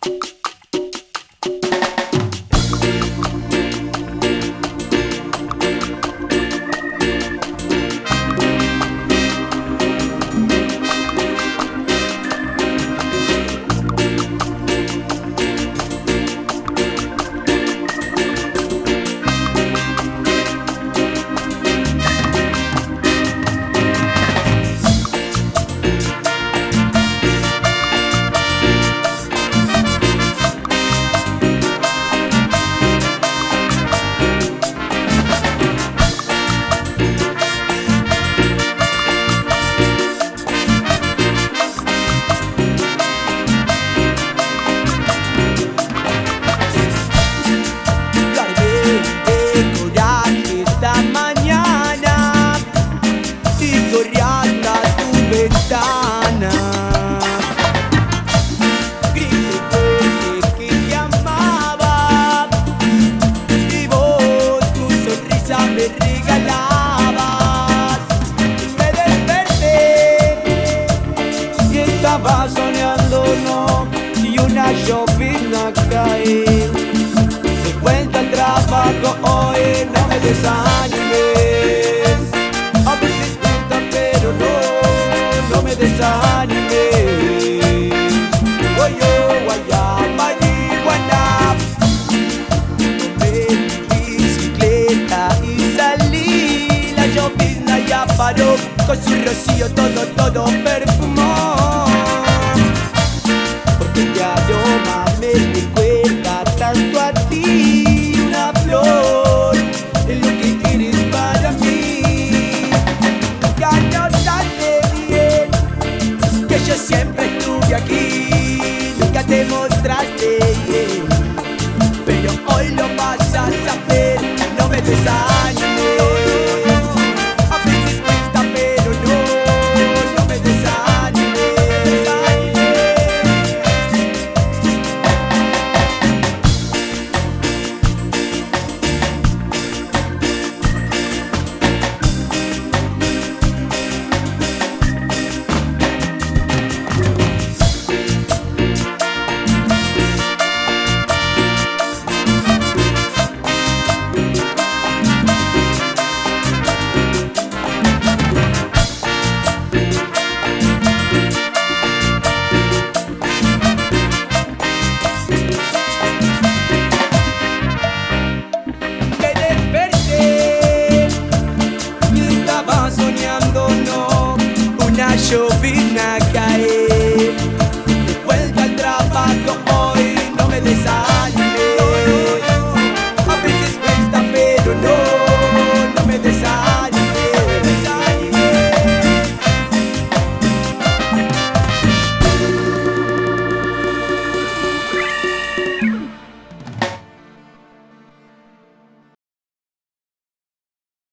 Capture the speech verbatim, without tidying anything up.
Estaba soñando, no, y una llovizna cae. De vuelta al trabajo hoy, no me desanimes. A veces cuesta, pero no, no me desanimes. Guayo, guayá, marihuana. Tomé mi bicicleta y salí. La llovizna ya paró, con su rocío todo, todo perfumó. Tu aroma me recuerda tanto a ti. Una flor es lo que eres para mí. Ya notaste bien que yo siempre estuve aquí. Nunca te mostraste bien